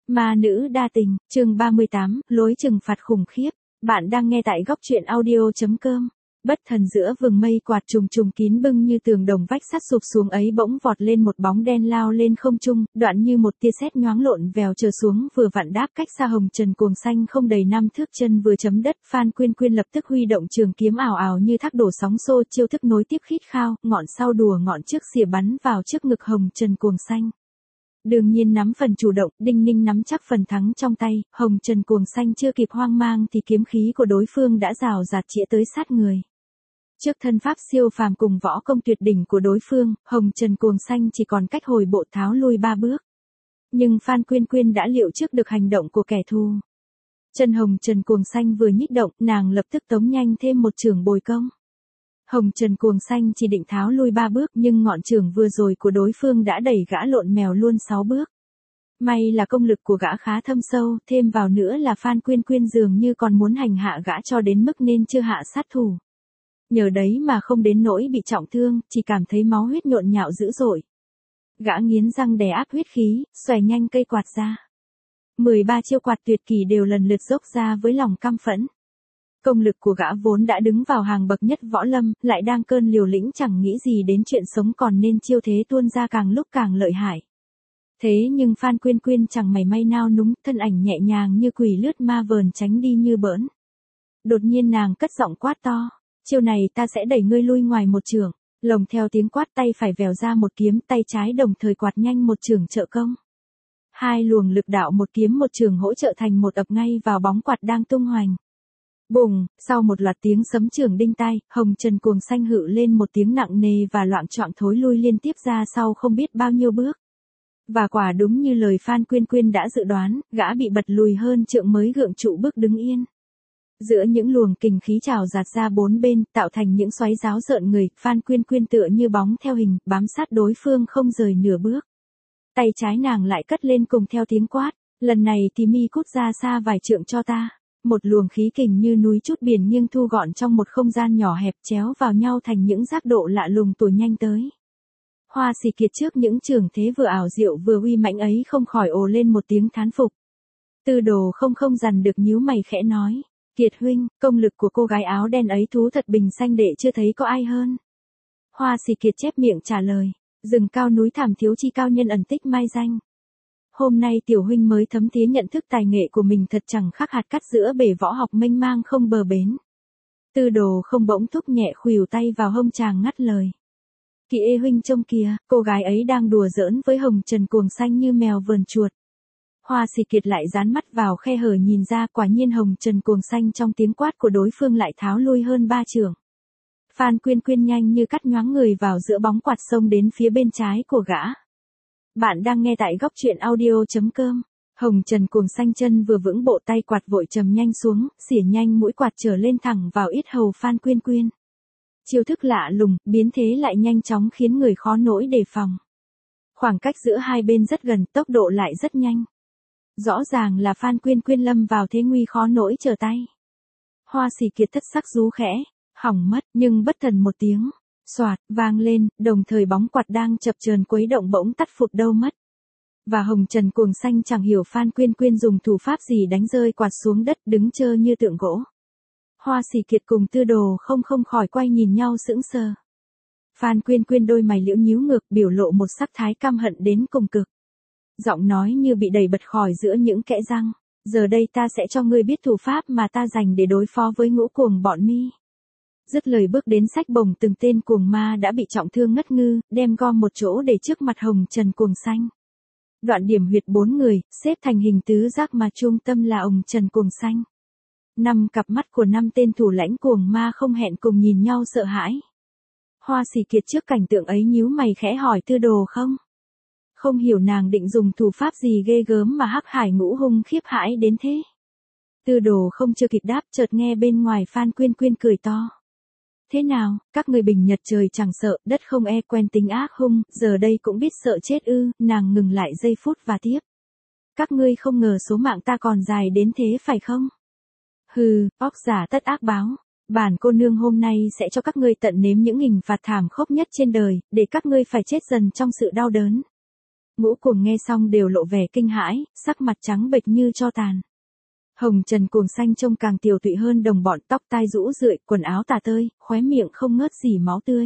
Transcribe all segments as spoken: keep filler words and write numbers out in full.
Ma nữ đa tình, chương ba mươi tám, lối trừng phạt khủng khiếp. Bạn đang nghe tại góc truyện audio chấm com. Bất thần giữa vầng mây quạt trùng trùng kín bưng như tường đồng vách sắt sụp xuống ấy bỗng vọt lên một bóng đen lao lên không trung, đoạn như một tia sét nhoáng lộn vèo trở xuống vừa vặn đáp cách xa hồng trần cuồng xanh không đầy năm thước chân vừa chấm đất. Phan Quyên Quyên lập tức huy động trường kiếm ảo ảo như thác đổ sóng xô, chiêu thức nối tiếp khít khao, ngọn sau đùa ngọn trước xỉa bắn vào trước ngực hồng trần cuồng xanh. Đương nhiên nắm phần chủ động, Đinh Ninh nắm chắc phần thắng trong tay, hồng trần cuồng xanh chưa kịp hoang mang thì kiếm khí của đối phương đã rào rạt chĩa tới sát người. Trước thân pháp siêu phàm cùng võ công tuyệt đỉnh của đối phương, hồng trần cuồng xanh chỉ còn cách hồi bộ tháo lui ba bước. Nhưng Phan Quyên Quyên đã liệu trước được hành động của kẻ thù. Chân hồng trần cuồng xanh vừa nhích động, nàng lập tức tống nhanh thêm một chưởng bồi công. Hồng trần cuồng xanh chỉ định tháo lui ba bước nhưng ngọn chưởng vừa rồi của đối phương đã đẩy gã lộn mèo luôn sáu bước. May là công lực của gã khá thâm sâu, thêm vào nữa là Phan Quyên Quyên dường như còn muốn hành hạ gã cho đến mức nên chưa hạ sát thủ. Nhờ đấy mà không đến nỗi bị trọng thương, chỉ cảm thấy máu huyết nhộn nhạo dữ dội. Gã nghiến răng đè áp huyết khí, xòe nhanh cây quạt ra. mười ba chiêu quạt tuyệt kỳ đều lần lượt dốc ra với lòng căm phẫn. Công lực của gã vốn đã đứng vào hàng bậc nhất võ lâm, lại đang cơn liều lĩnh chẳng nghĩ gì đến chuyện sống còn nên chiêu thế tuôn ra càng lúc càng lợi hại. Thế nhưng Phan Quyên Quyên chẳng mảy may nao núng, thân ảnh nhẹ nhàng như quỷ lướt ma vờn tránh đi như bỡn. Đột nhiên nàng cất giọng quát to, chiêu này ta sẽ đẩy ngươi lui ngoài một chưởng. Lồng theo tiếng quát tay phải vèo ra một kiếm, tay trái đồng thời quạt nhanh một chưởng trợ công. Hai luồng lực đạo một kiếm một chưởng hỗ trợ thành một ập ngay vào bóng quạt đang tung hoành. Bùng, sau một loạt tiếng sấm chưởng đinh tai, hồng trần cuồng xanh hự lên một tiếng nặng nề và loạng choạng thối lui liên tiếp ra sau không biết bao nhiêu bước. Và quả đúng như lời Phan Quyên Quyên đã dự đoán, gã bị bật lùi hơn trượng mới gượng trụ bước đứng yên. Giữa những luồng kình khí trào dạt ra bốn bên, tạo thành những xoáy giáo rợn người, Phan Quyên Quyên tựa như bóng theo hình, bám sát đối phương không rời nửa bước. Tay trái nàng lại cất lên cùng theo tiếng quát, lần này thì mi cút ra xa vài trượng cho ta. Một luồng khí kình như núi trút biển nghiêng thu gọn trong một không gian nhỏ hẹp chéo vào nhau thành những giác độ lạ lùng tủa nhanh tới. Hoa Xì Kiệt trước những trường thế vừa ảo diệu vừa uy mãnh ấy không khỏi ồ lên một tiếng thán phục. Tư Đồ không không dằn được nhíu mày khẽ nói, Kiệt huynh, công lực của cô gái áo đen ấy thú thật bình xanh đệ chưa thấy có ai hơn. Hoa Xì Kiệt chép miệng trả lời, rừng cao núi thảm thiếu chi cao nhân ẩn tích mai danh. Hôm nay tiểu huynh mới thấm thía nhận thức tài nghệ của mình thật chẳng khác hạt cát giữa bể võ học mênh mang không bờ bến. Tư Đồ không bỗng thúc nhẹ khuỷu tay vào hông chàng ngắt lời. Kỵ ê huynh trông kìa, cô gái ấy đang đùa giỡn với hồng trần cuồng xanh như mèo vờn chuột. Hoa Xì Kiệt lại dán mắt vào khe hở nhìn ra, quả nhiên hồng trần cuồng xanh trong tiếng quát của đối phương lại tháo lui hơn ba chưởng. Phan Quyên Quyên nhanh như cắt nhoáng người vào giữa bóng quạt xông đến phía bên trái của gã. Bạn đang nghe tại góc truyện audio chấm com. Hồng trần cuồng xanh chân vừa vững bộ tay quạt vội trầm nhanh xuống, xỉa nhanh mũi quạt trở lên thẳng vào yết hầu Phan Quyên Quyên. Chiêu thức lạ lùng, biến thế lại nhanh chóng khiến người khó nỗi đề phòng. Khoảng cách giữa hai bên rất gần, tốc độ lại rất nhanh. Rõ ràng là Phan Quyên Quyên lâm vào thế nguy khó nỗi trở tay. Hoa Xì Kiệt thất sắc rú khẽ, hỏng mất, nhưng bất thần một tiếng. Xoạt, vang lên, đồng thời bóng quạt đang chập chờn quấy động bỗng tắt phụt đâu mất. Và hồng trần cuồng xanh chẳng hiểu Phan Quyên Quyên dùng thủ pháp gì đánh rơi quạt xuống đất đứng trơ như tượng gỗ. Hoa Xì Kiệt cùng Tư Đồ không không khỏi quay nhìn nhau sững sờ. Phan Quyên Quyên đôi mày liễu nhíu ngược biểu lộ một sắc thái căm hận đến cùng cực. Giọng nói như bị đẩy bật khỏi giữa những kẽ răng. Giờ đây ta sẽ cho ngươi biết thủ pháp mà ta dành để đối phó với ngũ cuồng bọn mi. Dứt lời bước đến xách bổng từng tên cuồng ma đã bị trọng thương ngất ngư, đem gom một chỗ để trước mặt hồng trần cuồng xanh. Đoạn điểm huyệt bốn người, xếp thành hình tứ giác mà trung tâm là hồng trần cuồng xanh. Năm cặp mắt của năm tên thủ lãnh cuồng ma không hẹn cùng nhìn nhau sợ hãi. Hoa Xì Kiệt trước cảnh tượng ấy nhíu mày khẽ hỏi Tư Đồ không? Không hiểu nàng định dùng thủ pháp gì ghê gớm mà hắc hải ngũ hung khiếp hãi đến thế. Tư Đồ không chưa kịp đáp chợt nghe bên ngoài Phan Quyên Quyên cười to. Thế nào, các người bình nhật trời chẳng sợ, đất không e quen tính ác hung, giờ đây cũng biết sợ chết ư, nàng ngừng lại giây phút và tiếp. Các ngươi không ngờ số mạng ta còn dài đến thế phải không? Hừ, óc giả tất ác báo. Bản cô nương hôm nay sẽ cho các ngươi tận nếm những hình phạt thảm khốc nhất trên đời, để các ngươi phải chết dần trong sự đau đớn. Ngũ Cuồng nghe xong đều lộ vẻ kinh hãi, sắc mặt trắng bệch như tro tàn. Hồng Trần Cuồng Xanh trông càng tiều tụy hơn đồng bọn, tóc tai rũ rượi, quần áo tả tơi, khóe miệng không ngớt gì máu tươi.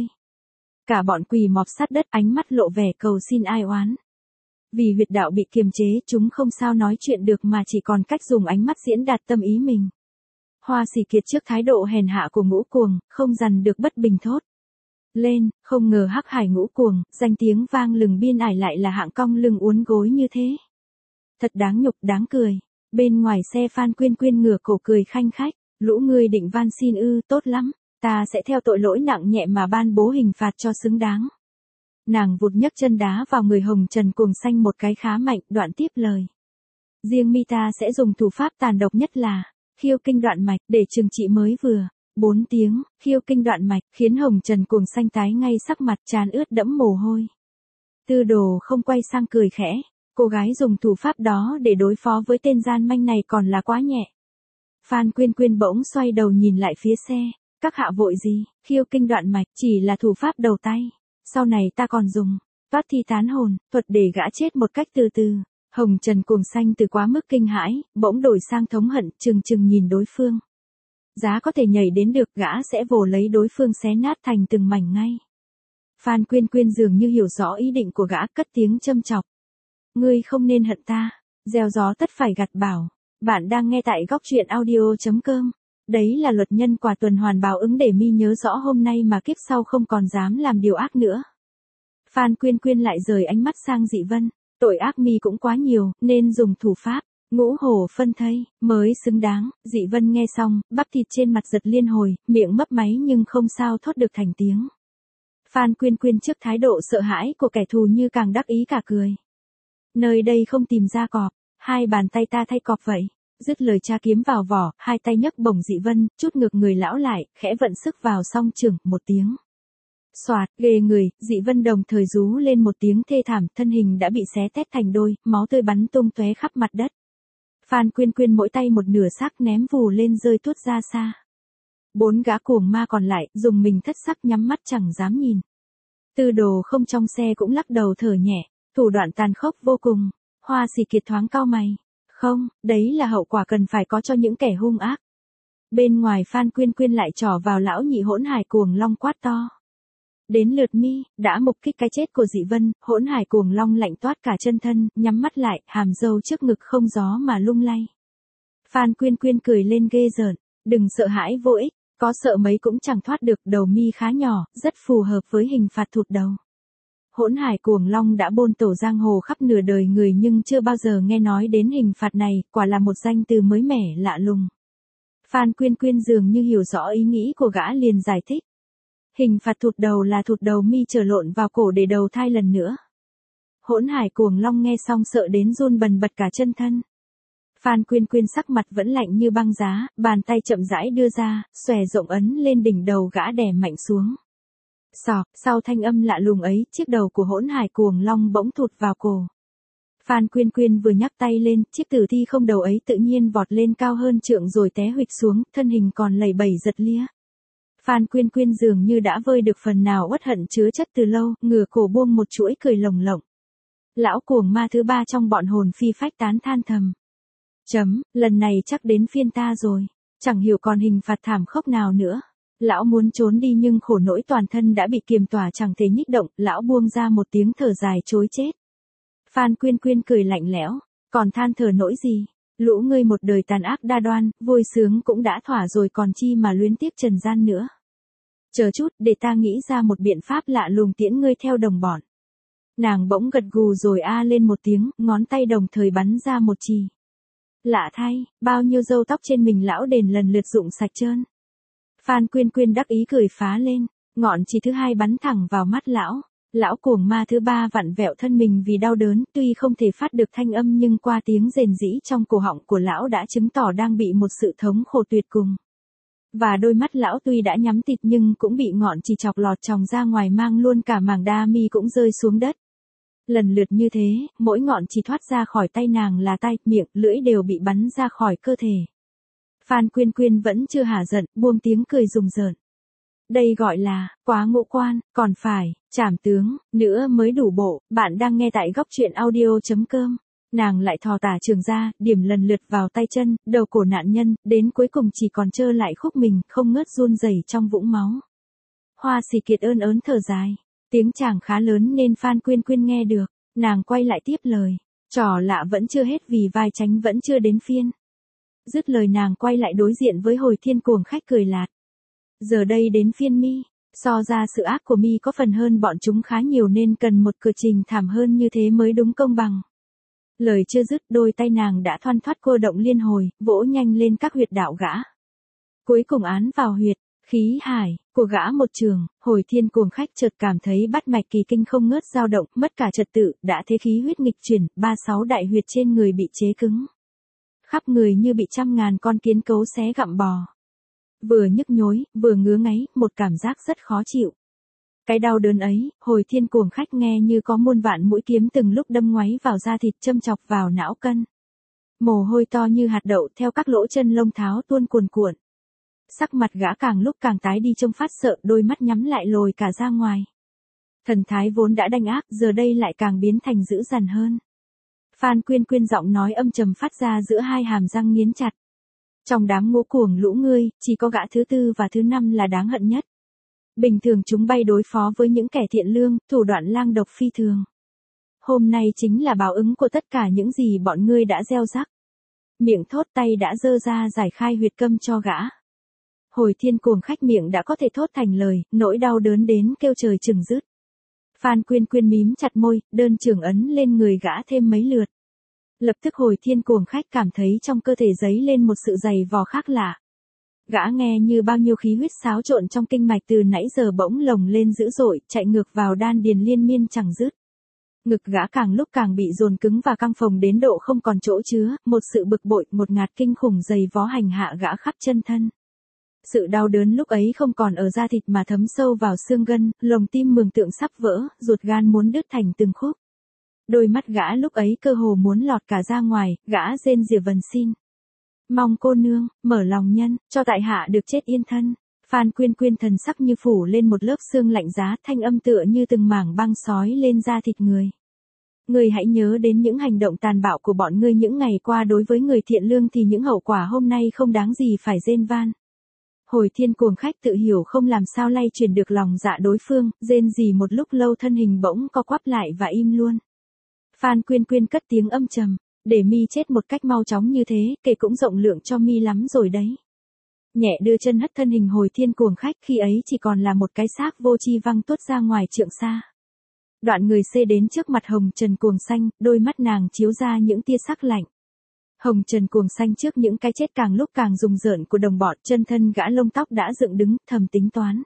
Cả bọn quỳ mọp sát đất, ánh mắt lộ vẻ cầu xin ai oán. Vì huyệt đạo bị kiềm chế, chúng không sao nói chuyện được mà chỉ còn cách dùng ánh mắt diễn đạt tâm ý mình. Hoa Sĩ Kiệt trước thái độ hèn hạ của Ngũ Cuồng, không dằn được bất bình thốt lên, không ngờ Hắc Hải Ngũ Cuồng, danh tiếng vang lừng biên ải lại là hạng cong lưng uốn gối như thế. Thật đáng nhục, đáng cười. Bên ngoài xe Phan Quyên Quyên ngửa cổ cười khanh khách, lũ ngươi định van xin ư, tốt lắm, ta sẽ theo tội lỗi nặng nhẹ mà ban bố hình phạt cho xứng đáng. Nàng vụt nhấc chân đá vào người Hồng Trần Cuồng Xanh một cái khá mạnh, đoạn tiếp lời. Riêng mi ta sẽ dùng thủ pháp tàn độc nhất là khiêu kinh đoạn mạch để trừng trị mới vừa. Bốn tiếng, khiêu kinh đoạn mạch, khiến Hồng Trần Cuồng Xanh tái ngay sắc mặt, trán ướt đẫm mồ hôi. Tư Đồ không quay sang cười khẽ, cô gái dùng thủ pháp đó để đối phó với tên gian manh này còn là quá nhẹ. Phan Quyên Quyên bỗng xoay đầu nhìn lại phía xe, các hạ vội gì, khiêu kinh đoạn mạch chỉ là thủ pháp đầu tay, sau này ta còn dùng toát thi tán hồn, thuật để gã chết một cách từ từ. Hồng Trần Cuồng Xanh từ quá mức kinh hãi, bỗng đổi sang thống hận, trừng trừng nhìn đối phương. Giá có thể nhảy đến được, gã sẽ vồ lấy đối phương xé nát thành từng mảnh ngay. Phan Quyên Quyên dường như hiểu rõ ý định của gã, cất tiếng châm chọc. Ngươi không nên hận ta, gieo gió tất phải gặt bão. Bạn đang nghe tại góc truyện audio chấm com. Đấy là luật nhân quả tuần hoàn báo ứng để mi nhớ rõ hôm nay mà kiếp sau không còn dám làm điều ác nữa. Phan Quyên Quyên lại rời ánh mắt sang Dị Vân, tội ác mi cũng quá nhiều, nên dùng thủ pháp ngũ hổ phân thây mới xứng đáng. Dị Vân nghe xong, bắp thịt trên mặt giật liên hồi, miệng mấp máy nhưng không sao thốt được thành tiếng. Phan Quyên Quyên trước thái độ sợ hãi của kẻ thù như càng đắc ý cả cười. Nơi đây không tìm ra cọp, hai bàn tay ta thay cọp vậy. Dứt lời tra kiếm vào vỏ, hai tay nhấc bổng Dị Vân, chút ngược người lão lại, khẽ vận sức vào song trường, một tiếng. Xoạt, ghê người, Dị Vân đồng thời rú lên một tiếng thê thảm, thân hình đã bị xé tét thành đôi, máu tươi bắn tung tóe khắp mặt đất. Phan Quyên Quyên mỗi tay một nửa xác ném vù lên rơi tuốt ra xa. Bốn gã cuồng ma còn lại, dùng mình thất sắc nhắm mắt chẳng dám nhìn. Tư Đồ không trong xe cũng lắc đầu thở nhẹ, thủ đoạn tàn khốc vô cùng. Hoa Sĩ Kiệt thoáng cau mày. Không, đấy là hậu quả cần phải có cho những kẻ hung ác. Bên ngoài Phan Quyên Quyên lại trỏ vào lão nhị Hỗn Hải Cuồng Long quát to. Đến lượt mi, đã mục kích cái chết của Dị Vân, Hỗn Hải Cuồng Long lạnh toát cả chân thân, nhắm mắt lại, hàm râu trước ngực không gió mà lung lay. Phan Quyên Quyên cười lên ghê rợn, đừng sợ hãi vô ích, có sợ mấy cũng chẳng thoát được, đầu mi khá nhỏ, rất phù hợp với hình phạt thụt đầu. Hỗn Hải Cuồng Long đã bôn tổ giang hồ khắp nửa đời người nhưng chưa bao giờ nghe nói đến hình phạt này, quả là một danh từ mới mẻ lạ lùng. Phan Quyên Quyên dường như hiểu rõ ý nghĩ của gã liền giải thích. Hình phạt thụt đầu là thụt đầu mi trở lộn vào cổ để đầu thai lần nữa. Hỗn Hải Cuồng Long nghe xong sợ đến run bần bật cả chân thân. Phan Quyên Quyên sắc mặt vẫn lạnh như băng giá, bàn tay chậm rãi đưa ra, xòe rộng ấn lên đỉnh đầu gã đè mạnh xuống. Sọc, sau thanh âm lạ lùng ấy, chiếc đầu của Hỗn Hải Cuồng Long bỗng thụt vào cổ. Phan Quyên Quyên vừa nhắc tay lên, chiếc tử thi không đầu ấy tự nhiên vọt lên cao hơn trượng rồi té huỵch xuống, thân hình còn lẩy bẩy giật lia. Phan Quyên Quyên dường như đã vơi được phần nào uất hận chứa chất từ lâu, ngửa cổ buông một chuỗi cười lồng lộng. Lão cuồng ma thứ ba trong bọn hồn phi phách tán than thầm. Chấm, lần này chắc đến phiên ta rồi, chẳng hiểu còn hình phạt thảm khốc nào nữa. Lão muốn trốn đi nhưng khổ nỗi toàn thân đã bị kiềm tỏa chẳng thể nhích động, lão buông ra một tiếng thở dài trối chết. Phan Quyên Quyên cười lạnh lẽo, còn than thở nỗi gì? Lũ ngươi một đời tàn ác đa đoan, vui sướng cũng đã thỏa rồi còn chi mà luyến tiếc trần gian nữa. Chờ chút, để ta nghĩ ra một biện pháp lạ lùng tiễn ngươi theo đồng bọn. Nàng bỗng gật gù rồi a lên một tiếng, ngón tay đồng thời bắn ra một chì. Lạ thay, bao nhiêu râu tóc trên mình lão đền lần lượt rụng sạch trơn. Phan Quyên Quyên đắc ý cười phá lên, ngọn chì thứ hai bắn thẳng vào mắt lão. Lão cuồng ma thứ ba vặn vẹo thân mình vì đau đớn, tuy không thể phát được thanh âm nhưng qua tiếng rền rĩ trong cổ họng của lão đã chứng tỏ đang bị một sự thống khổ tuyệt cùng. Và đôi mắt lão tuy đã nhắm tịt nhưng cũng bị ngọn chì chọc lọt tròng ra ngoài mang luôn cả màng đa mi cũng rơi xuống đất. Lần lượt như thế, mỗi ngọn chì thoát ra khỏi tay nàng là tai, miệng, lưỡi đều bị bắn ra khỏi cơ thể. Phan Quyên Quyên vẫn chưa hả giận, buông tiếng cười rùng rợn. Đây gọi là, quá ngũ quan, còn phải, trảm tướng, nữa mới đủ bộ. Bạn đang nghe tại góc truyện audio.com. Nàng lại thò tả trường ra, điểm lần lượt vào tay chân, đầu cổ nạn nhân, đến cuối cùng chỉ còn trơ lại khúc mình, không ngớt run rẩy trong vũng máu. Hoa Xì Kiệt ơn ớn thở dài. Tiếng chàng khá lớn nên Phan Quyên Quyên nghe được. Nàng quay lại tiếp lời. Trò lạ vẫn chưa hết vì vai tránh vẫn chưa đến phiên. Dứt lời nàng quay lại đối diện với Hồi Thiên cuồng khách cười lạt. Giờ đây đến phiên mi. So ra sự ác của mi có phần hơn bọn chúng khá nhiều nên cần một cửa trình thảm hơn như thế mới đúng công bằng. Lời chưa dứt, đôi tay nàng đã thoăn thoắt cô động liên hồi, vỗ nhanh lên các huyệt đạo gã. Cuối cùng án vào huyệt, khí hải, của gã một trường. Hồi Thiên cuồng khách chợt cảm thấy bát mạch kỳ kinh không ngớt dao động, mất cả trật tự, đã thế khí huyết nghịch chuyển, ba sáu đại huyệt trên người bị chế cứng. Khắp người như bị trăm ngàn con kiến cấu xé gặm bò. Vừa nhức nhối, vừa ngứa ngáy, một cảm giác rất khó chịu. Cái đau đớn ấy, Hồi Thiên cuồng khách nghe như có muôn vạn mũi kiếm từng lúc đâm ngoáy vào da thịt, châm chọc vào não cân. Mồ hôi to như hạt đậu theo các lỗ chân lông tháo tuôn cuồn cuộn. Sắc mặt gã càng lúc càng tái đi trông phát sợ, đôi mắt nhắm lại lồi cả ra ngoài. Thần thái vốn đã đanh ác, giờ đây lại càng biến thành dữ dằn hơn. Phan Quyên Quyên giọng nói âm trầm phát ra giữa hai hàm răng nghiến chặt. Trong đám ngũ cuồng lũ ngươi, chỉ có gã thứ tư và thứ năm là đáng hận nhất. Bình thường chúng bay đối phó với những kẻ thiện lương, thủ đoạn lang độc phi thường. Hôm nay chính là báo ứng của tất cả những gì bọn ngươi đã gieo rắc. Miệng thốt tay đã giơ ra giải khai huyệt câm cho gã. Hồi Thiên cuồng khách miệng đã có thể thốt thành lời, nỗi đau đớn đến kêu trời chừng rứt. Phan Quyên Quyên mím chặt môi, đơn trường ấn lên người gã thêm mấy lượt. Lập tức Hồi Thiên cuồng khách cảm thấy trong cơ thể dấy lên một sự dày vò khác lạ. Gã nghe như bao nhiêu khí huyết xáo trộn trong kinh mạch từ nãy giờ bỗng lồng lên dữ dội, chạy ngược vào đan điền liên miên chẳng dứt. Ngực gã càng lúc càng bị dồn cứng và căng phồng đến độ không còn chỗ chứa, một sự bực bội, một ngạt kinh khủng dày vó hành hạ gã khắp chân thân. Sự đau đớn lúc ấy không còn ở da thịt mà thấm sâu vào xương gân, lồng tim mường tượng sắp vỡ, ruột gan muốn đứt thành từng khúc. Đôi mắt gã lúc ấy cơ hồ muốn lọt cả ra ngoài, gã rên rỉ vần xin. Mong cô nương, mở lòng nhân, cho tại hạ được chết yên thân. Phan Quyên Quyên thần sắc như phủ lên một lớp xương lạnh giá, thanh âm tựa như từng mảng băng sói lên da thịt người. Ngươi hãy nhớ đến những hành động tàn bạo của bọn ngươi những ngày qua đối với người thiện lương thì những hậu quả hôm nay không đáng gì phải rên van. Hồi Thiên cuồng khách tự hiểu không làm sao lay chuyển được lòng dạ đối phương, rên rỉ một lúc lâu thân hình bỗng co quắp lại và im luôn. Phan Quyên Quyên cất tiếng âm trầm, để mi chết một cách mau chóng như thế, kể cũng rộng lượng cho mi lắm rồi đấy. Nhẹ đưa chân hất thân hình Hồi Thiên cuồng khách khi ấy chỉ còn là một cái xác vô tri văng tuốt ra ngoài trượng xa. Đoạn người xê đến trước mặt Hồng Trần cuồng xanh, đôi mắt nàng chiếu ra những tia sắc lạnh. Hồng Trần cuồng xanh trước những cái chết càng lúc càng rùng rợn của đồng bọn, chân thân gã lông tóc đã dựng đứng, thầm tính toán.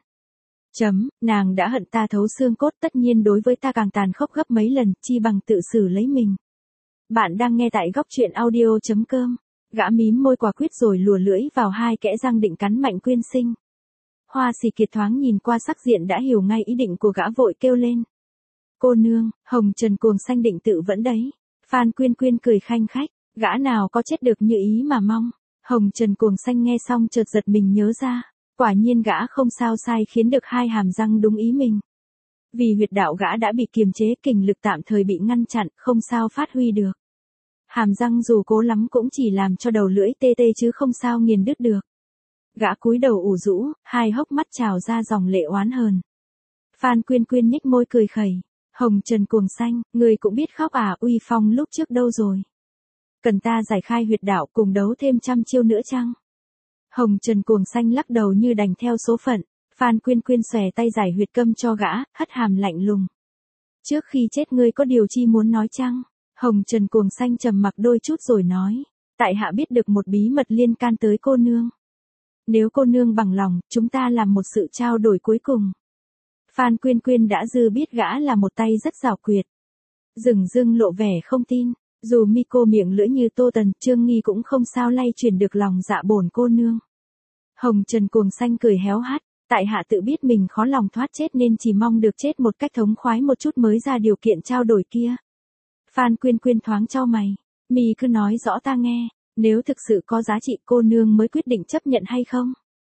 Chấm, nàng đã hận ta thấu xương cốt, tất nhiên đối với ta càng tàn khốc gấp mấy lần, chi bằng tự xử lấy mình. Bạn đang nghe tại góc truyện audio.com. Gã mím môi quả quyết rồi lùa lưỡi vào hai kẽ răng định cắn mạnh Quyên Sinh. Hoa Xì Kiệt thoáng nhìn qua sắc diện đã hiểu ngay ý định của gã, vội kêu lên. Cô nương, Hồng Trần cuồng xanh định tự vẫn đấy. Phan Quyên Quyên cười khanh khách, gã nào có chết được như ý mà mong. Hồng Trần cuồng xanh nghe xong chợt giật mình nhớ ra, quả nhiên gã không sao sai khiến được hai hàm răng đúng ý mình. Vì huyệt đạo gã đã bị kiềm chế, kình lực tạm thời bị ngăn chặn, không sao phát huy được. Hàm răng dù cố lắm cũng chỉ làm cho đầu lưỡi tê tê chứ không sao nghiền đứt được. Gã cúi đầu ủ rũ, hai hốc mắt trào ra dòng lệ oán hờn. Phan Quyên Quyên nhếch môi cười khẩy. Hồng Trần cuồng xanh, người cũng biết khóc à, uy phong lúc trước đâu rồi? Cần ta giải khai huyệt đạo cùng đấu thêm trăm chiêu nữa chăng? Hồng Trần cuồng xanh lắc đầu như đành theo số phận. Phan Quyên Quyên xòe tay giải huyệt câm cho gã, hất hàm lạnh lùng. Trước khi chết ngươi có điều chi muốn nói chăng? Hồng Trần cuồng xanh trầm mặc đôi chút rồi nói. Tại hạ biết được một bí mật liên can tới cô nương. Nếu cô nương bằng lòng, chúng ta làm một sự trao đổi cuối cùng. Phan Quyên Quyên đã dư biết gã là một tay rất giảo quyệt. Dừng dưng lộ vẻ không tin. Dù mi cô miệng lưỡi như Tô Tần, Trương Nghi cũng không sao lay chuyển được lòng dạ bổn cô nương. Hồng Trần cuồng xanh cười héo hắt. Tại hạ tự biết mình khó lòng thoát chết nên chỉ mong được chết một cách thống khoái một chút mới ra điều kiện trao đổi kia. Phan Quyên Quyên thoáng chau mày. Mi cứ nói rõ ta nghe, nếu thực sự có giá trị cô nương mới quyết định chấp nhận hay không?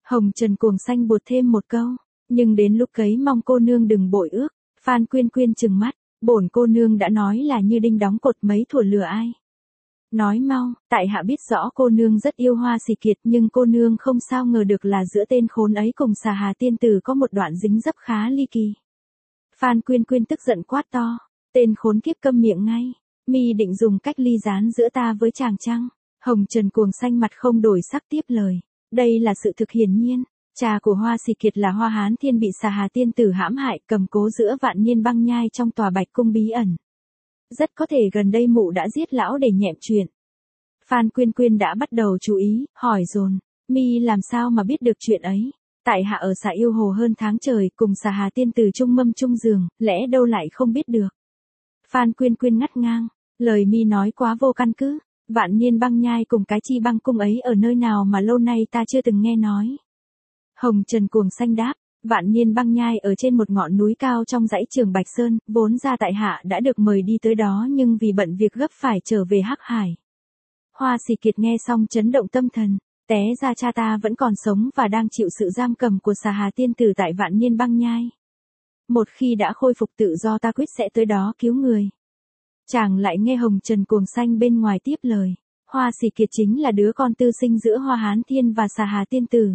Hồng Trần cuồng xanh buột thêm một câu, nhưng đến lúc cấy mong cô nương đừng bội ước. Phan Quyên Quyên trừng mắt, bổn cô nương đã nói là như đinh đóng cột mấy thuở lừa ai. Nói mau, tại hạ biết rõ cô nương rất yêu Hoa Xì Kiệt nhưng cô nương không sao ngờ được là giữa tên khốn ấy cùng Xà Hà tiên tử có một đoạn dính dấp khá ly kỳ. Phan Quyên Quyên tức giận quát to, tên khốn kiếp câm miệng ngay, mi định dùng cách ly gián giữa ta với chàng chăng? Hồng Trần cuồng xanh mặt không đổi sắc tiếp lời, đây là sự thực hiển nhiên, cha của Hoa Xì Kiệt là Hoa Hán Thiên bị Xà Hà tiên tử hãm hại cầm cố giữa vạn niên băng nhai trong tòa Bạch Cung bí ẩn. Rất có thể gần đây mụ đã giết lão để nhẹm chuyện. Phan Quyên Quyên đã bắt đầu chú ý, hỏi dồn, mi làm sao mà biết được chuyện ấy? Tại hạ ở xã Yêu Hồ hơn tháng trời cùng Xà Hà tiên tử chung mâm chung giường, lẽ đâu lại không biết được. Phan Quyên Quyên ngắt ngang, lời mi nói quá vô căn cứ, vạn niên băng nhai cùng cái chi băng cung ấy ở nơi nào mà lâu nay ta chưa từng nghe nói. Hồng Trần cuồng xanh đáp, vạn niên băng nhai ở trên một ngọn núi cao trong dãy Trường Bạch Sơn, vốn ra tại hạ đã được mời đi tới đó nhưng vì bận việc gấp phải trở về Hắc Hải. Hoa Xì Kiệt nghe xong chấn động tâm thần, té ra cha ta vẫn còn sống và đang chịu sự giam cầm của Xà Hà tiên tử tại vạn niên băng nhai. Một khi đã khôi phục tự do ta quyết sẽ tới đó cứu người. Chàng lại nghe Hồng Trần cuồng xanh bên ngoài tiếp lời, Hoa Xì Kiệt chính là đứa con tư sinh giữa Hoa Hán Thiên và Xà Hà tiên tử.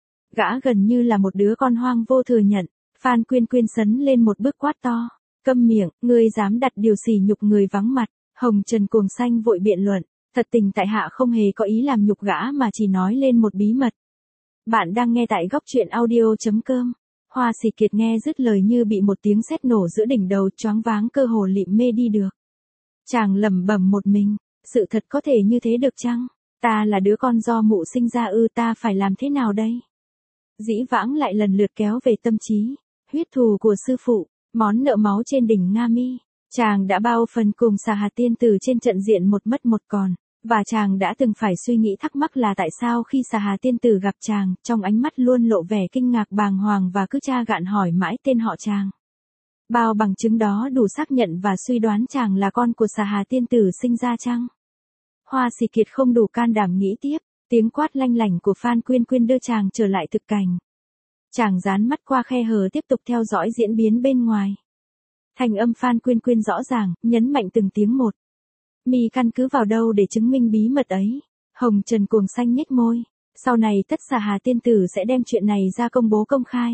Gã gần như là một đứa con hoang vô thừa nhận. Phan Quyên Quyên sấn lên một bước quát to, câm miệng, ngươi dám đặt điều sỉ nhục người vắng mặt. Hồng Trần cuồng xanh vội biện luận, thật tình tại hạ không hề có ý làm nhục gã mà chỉ nói lên một bí mật. Bạn đang nghe tại góc truyện audio.com. Hoa Xì Kiệt nghe dứt lời như bị một tiếng sét nổ giữa đỉnh đầu, choáng váng cơ hồ lịm mê đi được. Chàng lẩm bẩm một mình, sự thật có thể như thế được chăng? Ta là đứa con do mụ sinh ra ư, ta phải làm thế nào đây? Dĩ vãng lại lần lượt kéo về tâm trí, huyết thù của sư phụ, món nợ máu trên đỉnh Nga Mi. Chàng đã bao phần cùng Xà Hà tiên tử trên trận diện một mất một còn, và chàng đã từng phải suy nghĩ thắc mắc là tại sao khi Xà Hà tiên tử gặp chàng, trong ánh mắt luôn lộ vẻ kinh ngạc bàng hoàng và cứ tra gạn hỏi mãi tên họ chàng. Bao bằng chứng đó đủ xác nhận và suy đoán chàng là con của Xà Hà tiên tử sinh ra chăng? Hoa Xì Kiệt không đủ can đảm nghĩ tiếp, tiếng quát lanh lảnh của Phan Quyên Quyên đưa chàng trở lại thực cảnh. Chàng dán mắt qua khe hở tiếp tục theo dõi diễn biến bên ngoài. Thành âm Phan Quyên Quyên rõ ràng, nhấn mạnh từng tiếng một. Mi căn cứ vào đâu để chứng minh bí mật ấy? Hồng Trần cuồng xanh nhếch môi. Sau này tất Xà Hà tiên tử sẽ đem chuyện này ra công bố công khai.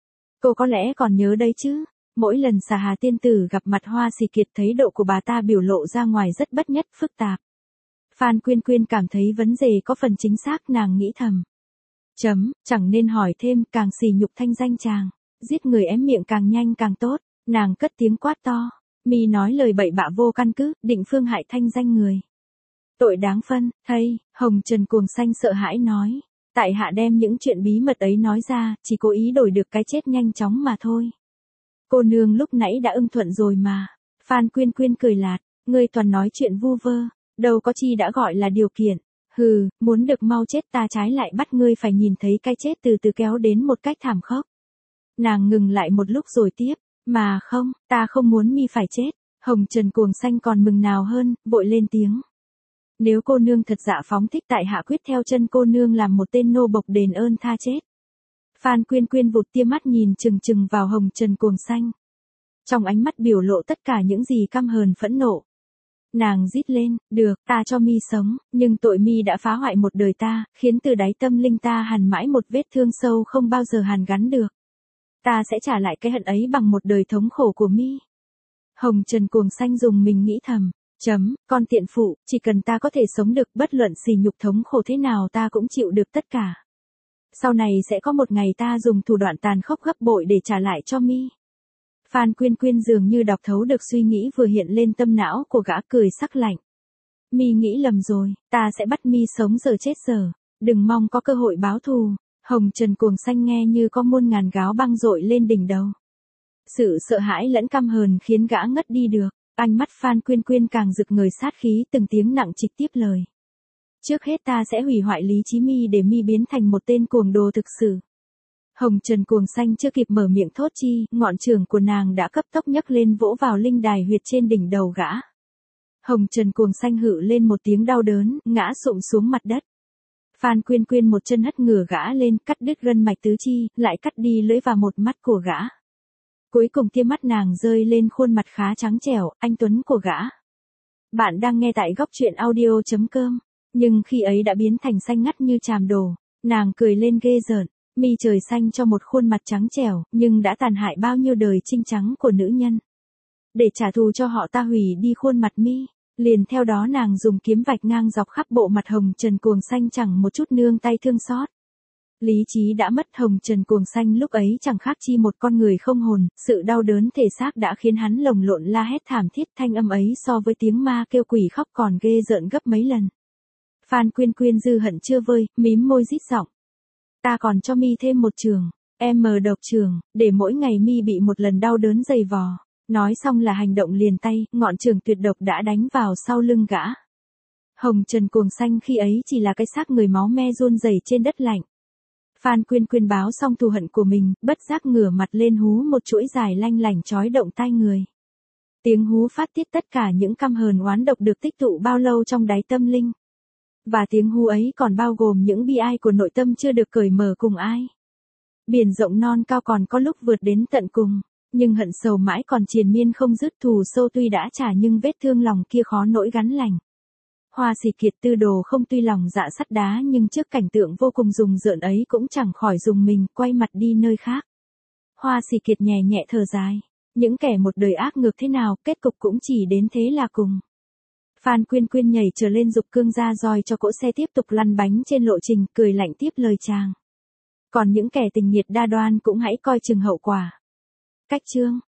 Cô có lẽ còn nhớ đấy chứ? Mỗi lần Xà Hà tiên tử gặp mặt Hoa Xì Kiệt thấy độ của bà ta biểu lộ ra ngoài rất bất nhất phức tạp. Phan Quyên Quyên cảm thấy vấn đề có phần chính xác, nàng nghĩ thầm. Chấm, chẳng nên hỏi thêm, càng xì nhục thanh danh chàng. Giết người ém miệng càng nhanh càng tốt. Nàng cất tiếng quát to. Mi nói lời bậy bạ vô căn cứ, định phương hại thanh danh người. Tội đáng phân, thây, Hồng Trần cuồng xanh sợ hãi nói. Tại hạ đem những chuyện bí mật ấy nói ra, chỉ cố ý đổi được cái chết nhanh chóng mà thôi. Cô nương lúc nãy đã ưng thuận rồi mà. Phan Quyên Quyên cười lạt, ngươi toàn nói chuyện vu vơ, đâu có chi đã gọi là điều kiện. Hừ, muốn được mau chết ta trái lại bắt ngươi phải nhìn thấy cái chết từ từ kéo đến một cách thảm khốc. Nàng ngừng lại một lúc rồi tiếp, mà không, ta không muốn mi phải chết. Hồng Trần cuồng xanh còn mừng nào hơn, vội lên tiếng. Nếu cô nương thật dạ phóng thích tại hạ quyết theo chân cô nương làm một tên nô bộc đền ơn tha chết. Phan Quyên Quyên vụt tia mắt nhìn chừng chừng vào Hồng Trần cuồng xanh. Trong ánh mắt biểu lộ tất cả những gì căm hờn phẫn nộ. Nàng rít lên, được, ta cho mi sống, nhưng tội mi đã phá hoại một đời ta, khiến từ đáy tâm linh ta hằn mãi một vết thương sâu không bao giờ hàn gắn được. Ta sẽ trả lại cái hận ấy bằng một đời thống khổ của mi. Hồng Trần cuồng xanh dùng mình nghĩ thầm, chấm, con tiện phụ, chỉ cần ta có thể sống được, bất luận sỉ nhục thống khổ thế nào ta cũng chịu được tất cả. Sau này sẽ có một ngày ta dùng thủ đoạn tàn khốc gấp bội để trả lại cho mi. Phan Quyên Quyên dường như đọc thấu được suy nghĩ vừa hiện lên tâm não của gã, cười sắc lạnh. Mi nghĩ lầm rồi, ta sẽ bắt mi sống giờ chết giờ, đừng mong có cơ hội báo thù. Hồng Trần cuồng xanh nghe như có muôn ngàn gáo băng dội lên đỉnh đầu. Sự sợ hãi lẫn căm hờn khiến gã ngất đi được, ánh mắt Phan Quyên Quyên càng rực ngời sát khí, từng tiếng nặng trịch tiếp lời. Trước hết ta sẽ hủy hoại lý trí mi để mi biến thành một tên cuồng đồ thực sự. Hồng Trần cuồng xanh chưa kịp mở miệng thốt chi, ngọn trường của nàng đã cấp tốc nhấc lên vỗ vào linh đài huyệt trên đỉnh đầu gã. Hồng Trần cuồng xanh hự lên một tiếng đau đớn, ngã sụp xuống mặt đất. Phan Quyên Quyên một chân hất ngửa gã lên, cắt đứt gân mạch tứ chi, lại cắt đi lưỡi và một mắt của gã. Cuối cùng tia mắt nàng rơi lên khuôn mặt khá trắng trẻo, anh tuấn của gã. Bạn đang nghe tại góc truyện audio chấm com. Nhưng khi ấy đã biến thành xanh ngắt như tràm đồ. Nàng cười lên ghê rợn, mi trời xanh cho một khuôn mặt trắng trẻo, nhưng đã tàn hại bao nhiêu đời trinh trắng của nữ nhân. Để trả thù cho họ ta hủy đi khuôn mặt mi. Liền theo đó nàng dùng kiếm vạch ngang dọc khắp bộ mặt hồng trần cuồng xanh chẳng một chút nương tay thương xót. Lý trí đã mất, hồng trần cuồng xanh lúc ấy chẳng khác chi một con người không hồn, sự đau đớn thể xác đã khiến hắn lồng lộn la hét thảm thiết, thanh âm ấy so với tiếng ma kêu quỷ khóc còn ghê rợn gấp mấy lần. Phan Quyên Quyên dư hận chưa vơi, mím môi rít giọng. Ta còn cho mi thêm một trường, em mờ độc trường, để mỗi ngày mi bị một lần đau đớn dày vò. Nói xong là hành động liền tay, ngọn trường tuyệt độc đã đánh vào sau lưng gã. Hồng trần cuồng xanh khi ấy chỉ là cái xác người máu me run rẩy trên đất lạnh. Phan Quyên Quyên báo xong thù hận của mình, bất giác ngửa mặt lên hú một chuỗi dài lanh lảnh chói động tai người. Tiếng hú phát tiết tất cả những căm hờn oán độc được tích tụ bao lâu trong đáy tâm linh. Và tiếng hú ấy còn bao gồm những bi ai của nội tâm chưa được cởi mở cùng ai. Biển rộng non cao còn có lúc vượt đến tận cùng, nhưng hận sầu mãi còn triền miên không dứt, thù sâu tuy đã trả nhưng vết thương lòng kia khó nỗi gắn lành. Hoa Sĩ Kiệt tư đồ không tuy lòng dạ sắt đá nhưng trước cảnh tượng vô cùng rùng rợn ấy cũng chẳng khỏi dùng mình, quay mặt đi nơi khác. Hoa Sĩ Kiệt nhẹ nhẹ thở dài, những kẻ một đời ác ngược thế nào, kết cục cũng chỉ đến thế là cùng. Phan Quyên Quyên nhảy trở lên giục cương ra roi cho cỗ xe tiếp tục lăn bánh trên lộ trình, cười lạnh tiếp lời chàng. Còn những kẻ tình nghiệt đa đoan cũng hãy coi chừng hậu quả. Cách chương